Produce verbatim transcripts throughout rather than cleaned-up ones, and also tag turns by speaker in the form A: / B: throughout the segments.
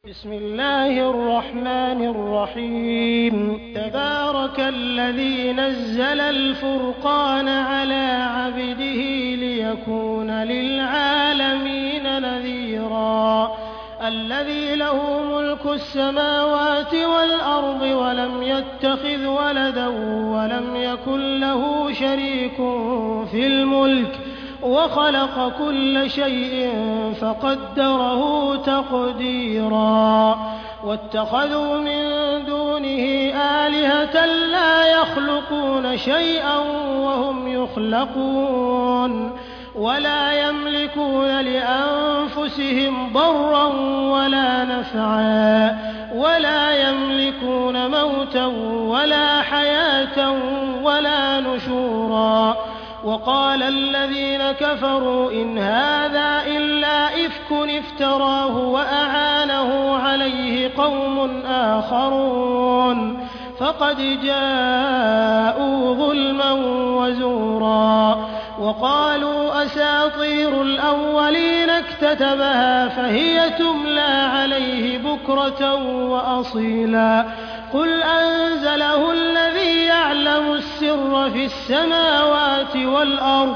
A: بسم الله الرحمن الرحيم تبارك الذي نزل الفرقان على عبده ليكون للعالمين نذيرا الذي له ملك السماوات والأرض ولم يتخذ ولدا ولم يكن له شريك في الملك وخلق كل شيء فقدره تقديرا واتخذوا من دونه آلهة لا يخلقون شيئا وهم يخلقون ولا يملكون لأنفسهم ضرا ولا نفعا ولا يملكون موتا ولا حياة ولا نشورا وقال الذين كفروا إن هذا إلا إفك افتراه وأعانه عليه قوم آخرون فقد جاءوا ظلما وزورا وقالوا أساطير الأولين اكتتبها فهي تملى عليه بكرة وأصيلا قل أنزله الذي يعلم السر في السماوات والأرض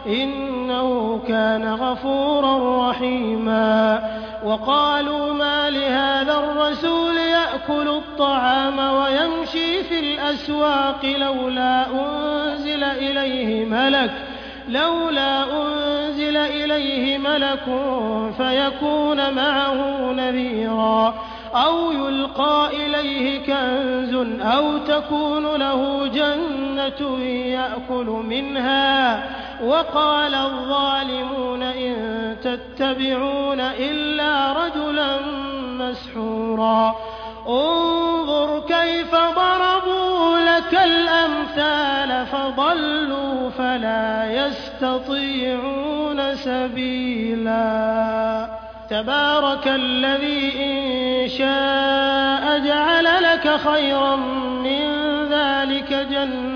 A: إنه كان غفورا رحيما وقالوا ما لهذا الرسول يأكل الطعام ويمشي في الأسواق لولا أنزل إليه ملك لولا أنزل إليه ملك فيكون معه نذيرا أو يلقى إليه كنز أو تكون له جنة يأكل منها وقال الظالمون إن تتبعون إلا رجلا مسحورا انظر كيف ضربوا لك الأمثال فضلوا فلا يستطيعون سبيلا تبارك الذي إن شاء جعل لك خيرا من ذلك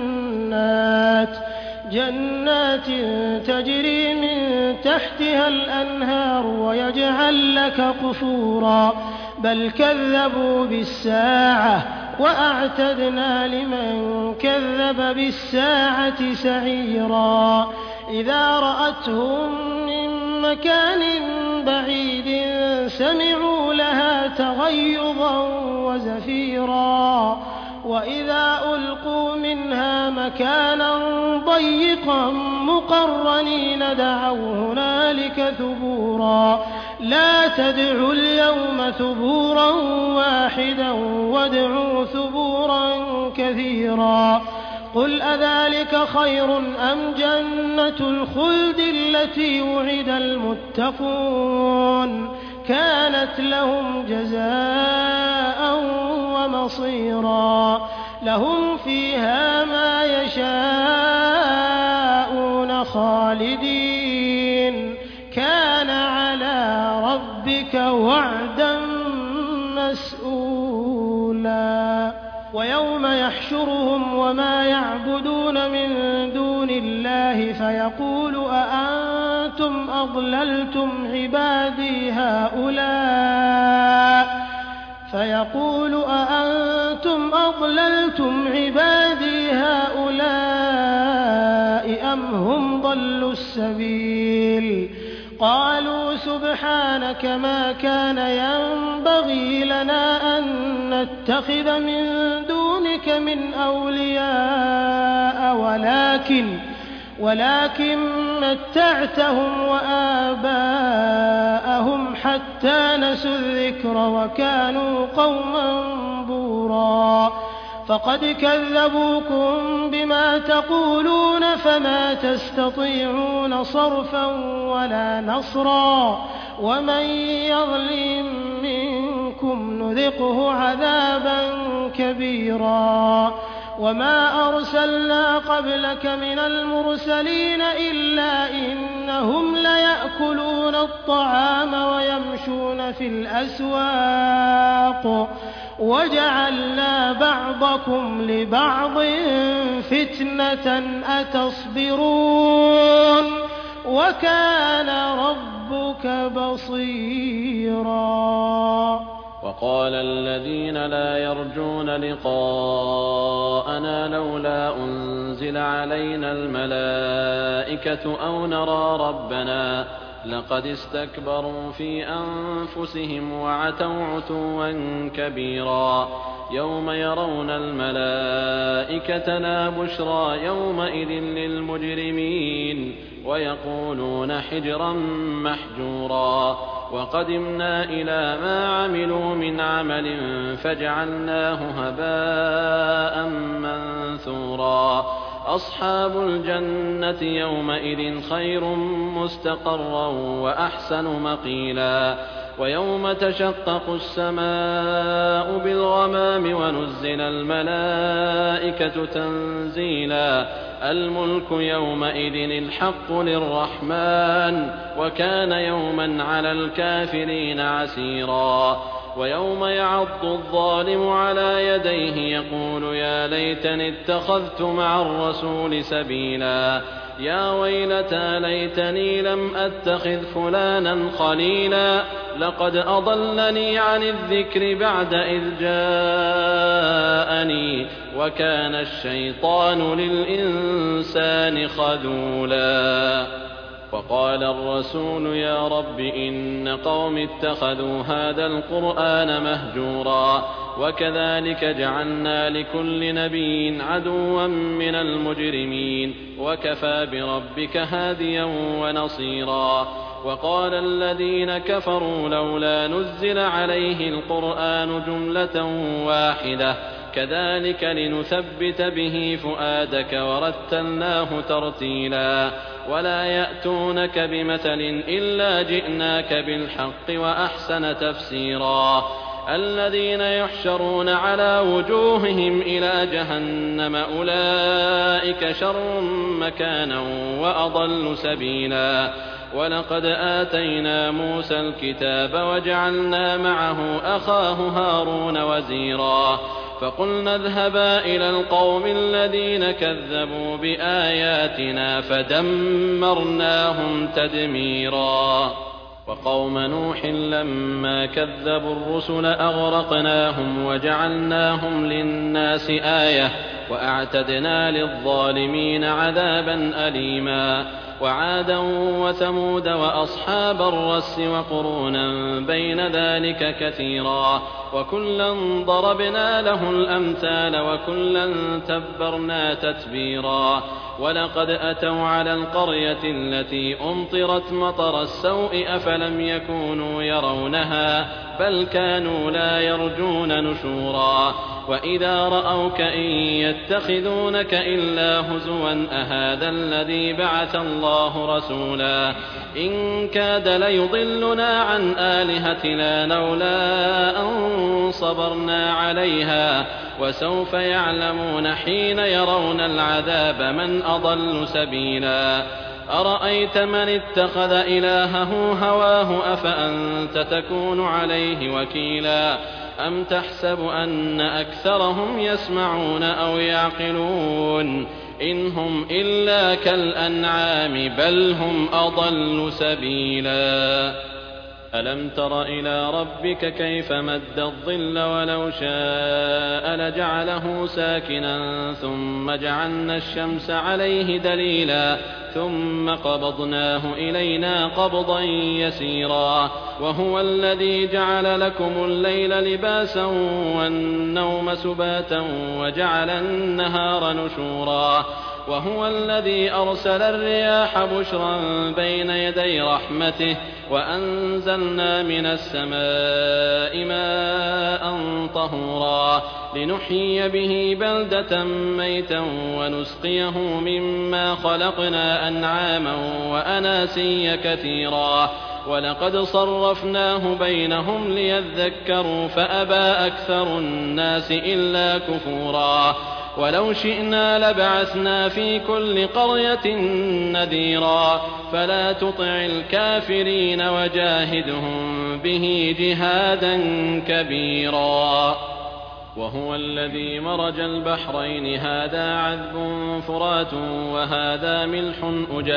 A: جنات جنات تجري من تحتها الأنهار ويجعل لك قصورا بل كذبوا بالساعة وأعتدنا لمن كذب بالساعة سعيرا إذا رأتهم من مكان بعيد سمعوا لها تغيظا وزفيرا وإذا ألقوا منها مكانا ضيقا مقرنين دعوا هنالك ثبورا لا تدعوا اليوم ثبورا واحدا وادعوا ثبورا كثيرا قل أذلك خير أم جنة الخلد التي وعد المتقون كانت لهم جزاء ومصيرا لهم فيها ما يشاءون خالدين كان على ربك وعدا مسئولا ويوم يحشرهم وما يعبدون من دون الله فيقول أأنتم أضللتم عبادي هؤلاء فيقول أأنتم أضللتم عبادي هؤلاء أم هم ضلوا السبيل قالوا سبحانك ما كان ينبغي لنا أن نتخذ من دونك من أولياء ولكن ولكن متعتهم وآباءهم حتى نسوا الذكر وكانوا قوما بورا فقد كذبوكم بما تقولون فما تستطيعون صرفا ولا نصرا ومن يظلم منكم نذقه عذابا كبيرا وما أرسلنا قبلك من المرسلين إلا إنهم ليأكلون الطعام ويمشون في الأسواق وجعلنا بعضكم لبعض فتنة أتصبرون وكان ربك بصيرا.
B: وقال الذين لا يرجون لقاءنا لولا أنزل علينا الملائكة أو نرى ربنا لقد استكبروا في أنفسهم وعتوا عتوا كبيرا يوم يرون الملائكة لا بشرى يومئذ للمجرمين ويقولون حجرا محجورا وقدمنا إلى ما عملوا من عمل فجعلناه هباء منثورا أصحاب الجنة يومئذ خير مستقرا وأحسن مقيلا ويوم تشقق السماء بالغمام ونزل الملائكة تنزيلا الملك يومئذ الحق للرحمن وكان يوما على الكافرين عسيرا ويوم يعض الظالم على يديه يقول يا ليتني اتخذت مع الرسول سبيلا يا ويلتى ليتني لم أتخذ فلانا خليلا لقد أضلني عن الذكر بعد إذ جاءني وكان الشيطان للإنسان خذولا وقال الرسول يا رب إن قوم اتخذوا هذا القرآن مهجورا وكذلك جعلنا لكل نبي عدوا من المجرمين وكفى بربك هاديا ونصيرا وقال الذين كفروا لولا نزل عليه القرآن جملة واحدة كذلك لنثبت به فؤادك ورتلناه ترتيلا ولا يأتونك بمثل إلا جئناك بالحق وأحسن تفسيرا الذين يحشرون على وجوههم إلى جهنم أولئك شر مكانا وأضل سبيلا ولقد آتينا موسى الكتاب وجعلنا معه أخاه هارون وزيرا فقلنا اذهبا إلى القوم الذين كذبوا بآياتنا فدمرناهم تدميرا وقوم نوح لما كذبوا الرسل أغرقناهم وجعلناهم للناس آية وأعتدنا للظالمين عذابا أليما وعادا وثمود وأصحاب الرس وقرونا بين ذلك كثيرا وكلا ضربنا له الأمثال وكلا تبرنا تتبيرا ولقد أتوا على القرية التي أمطرت مطر السوء أفلم يكونوا يرونها بل كانوا لا يرجون نشورا وإذا رأوك إن يتخذونك إلا هزوا أهذا الذي بعث الله رسولا إن كاد ليضلنا عن آلهتنا لولا أن صبرنا عليها وسوف يعلمون حين يرون العذاب من أضل سبيلا أرأيت من اتخذ إلهه هواه أفأنت تكون عليه وكيلا أم تحسب أن أكثرهم يسمعون أو يعقلون إن هم إلا كالأنعام بل هم أضل سبيلا ألم تر إلى ربك كيف مد الظل ولو شاء لجعله ساكنا ثم جعلنا الشمس عليه دليلا ثم قبضناه إلينا قبضا يسيرا وهو الذي جعل لكم الليل لباسا والنوم سباتا وجعل النهار نشورا وهو الذي أرسل الرياح بشرا بين يدي رحمته وأنزلنا من السماء ماء طهورا لنحيي به بلدة ميتا ونسقيه مما خلقنا أنعاما وأناسيا كثيرا ولقد صرفناه بينهم ليذكروا فأبى أكثر الناس إلا كفورا ولو شئنا لبعثنا في كل قرية نذيرا فلا تطع الكافرين وجاهدهم به جهادا كبيرا وهو الذي مرج البحرين هذا عذب فرات وهذا ملح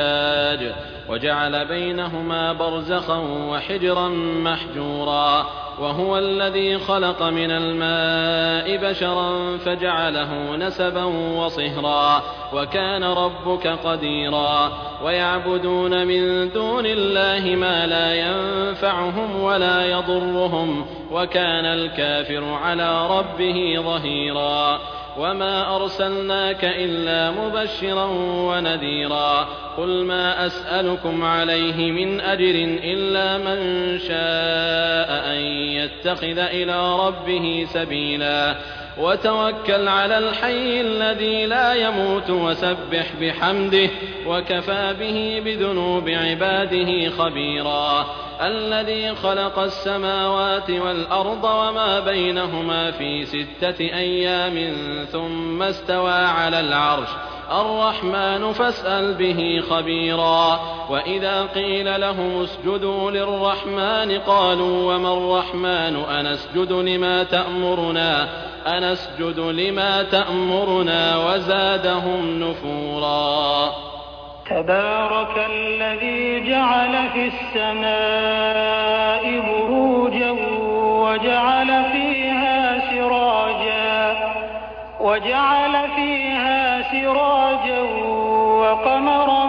B: أجاج وجعل بينهما برزخا وحجرا محجورا وهو الذي خلق من الماء بشرا فجعله نسبا وصهرا وكان ربك قديرا ويعبدون من دون الله ما لا ينفعهم ولا يضرهم وكان الكافر على ربه ظهيرا وما أرسلناك إلا مبشرا ونذيرا قل ما أسألكم عليه من أجر إلا من شاء أن يتخذ إلى ربه سبيلا وتوكل على الحي الذي لا يموت وسبح بحمده وكفى به بذنوب عباده خبيرا الذي خلق السماوات والأرض وما بينهما في ستة أيام ثم استوى على العرش الرحمن فاسأل به خبيرا وإذا قيل لهم اسجدوا للرحمن قالوا وما الرحمن أنسجد لما تأمرنا أنسجد لما تأمرنا وزادهم نفورا
A: تبارك الذي جعل في السماء بروجا وجعل فيها سراجا وجعل فيها سراجا وقمرا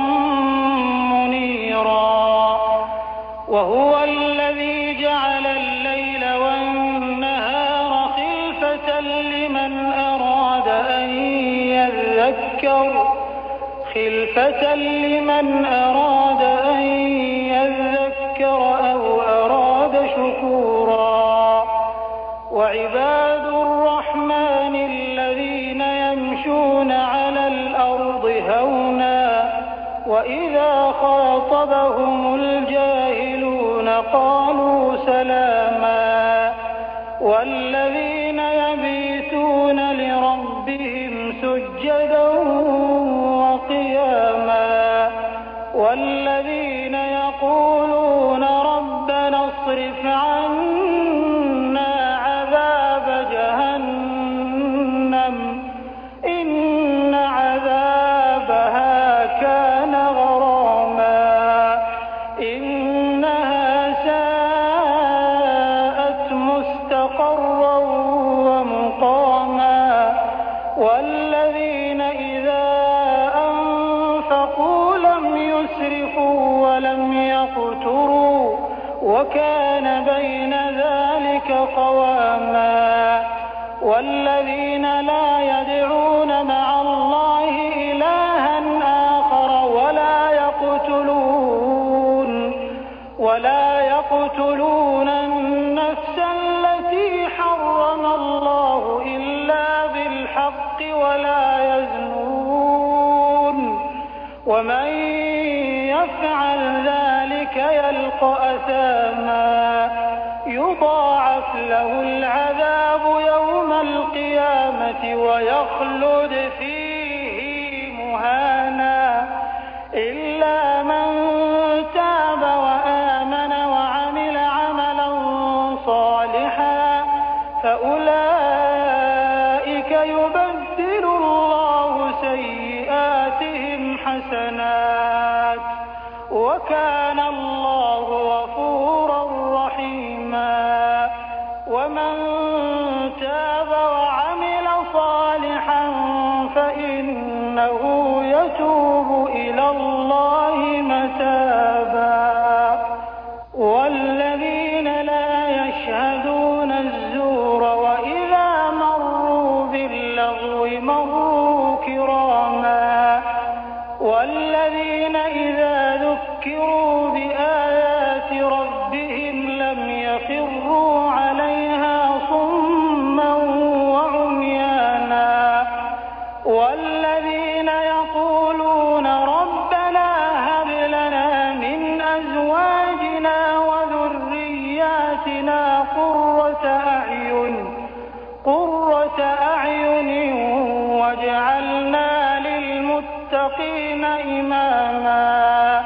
A: منيرا وهو الذي جعل الليل والنهار خلفة لمن أراد أن يذكر خلفة لمن أراد أن يذكر أو أراد شكورا وعباد الرحمن الذين يمشون على الأرض هونا وإذا خاطبهم الجاهلون قالوا سلاما والذين يبيتون لربهم سجدا وقياما والذين يقولون ربنا اصرف عنا عذاب جهنم إن عذابها كان غراما إنها ساءت مستقرا ومقاما والذين إذا أنفقوا لم يسرفوا ولم يقتروا وكان بين ذلك قواما والذين لا يدعون مع الله إلها آخر ولا يقتلون ولا يقتلون النفس التي حرم الله إلا بالحق ولا يزنون ومن يفعل ذلك يلقى أثاما يضاعف له العذاب يوم القيامة ويخلد فيه مهانا إلا من تاب وآمن وعمل عملا صالحا فأولئك يبدل الله سيئاتهم حسنات وكان الله غفورا رحيما ومن تاب وعمل صالحا فإنه يتوب إلى الله متابا والذين لا يشهدون الزور وإذا مروا باللغو مروا كراما والذين إذا ذكروا بآيات ربهم لم يخروا عليها صما وعميانا والذين يقولون ربنا هب لنا من أزواجنا وذرياتنا قرة أعين قرة أعين واجعلنا للمتقين إماما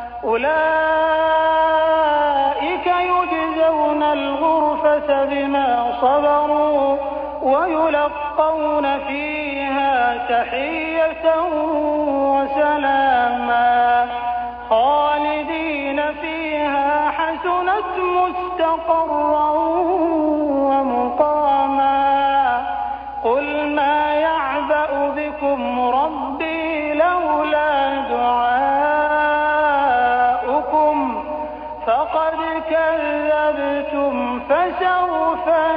A: أولئك يجزون الغرفة بما صبروا ويلقون فيها تحية وسلاما خالدين فيها حسنا حسنت مستقرا ومقاما قل ما يعبأ بكم ربي لولا دعاؤكم فقد كذبتم فسوف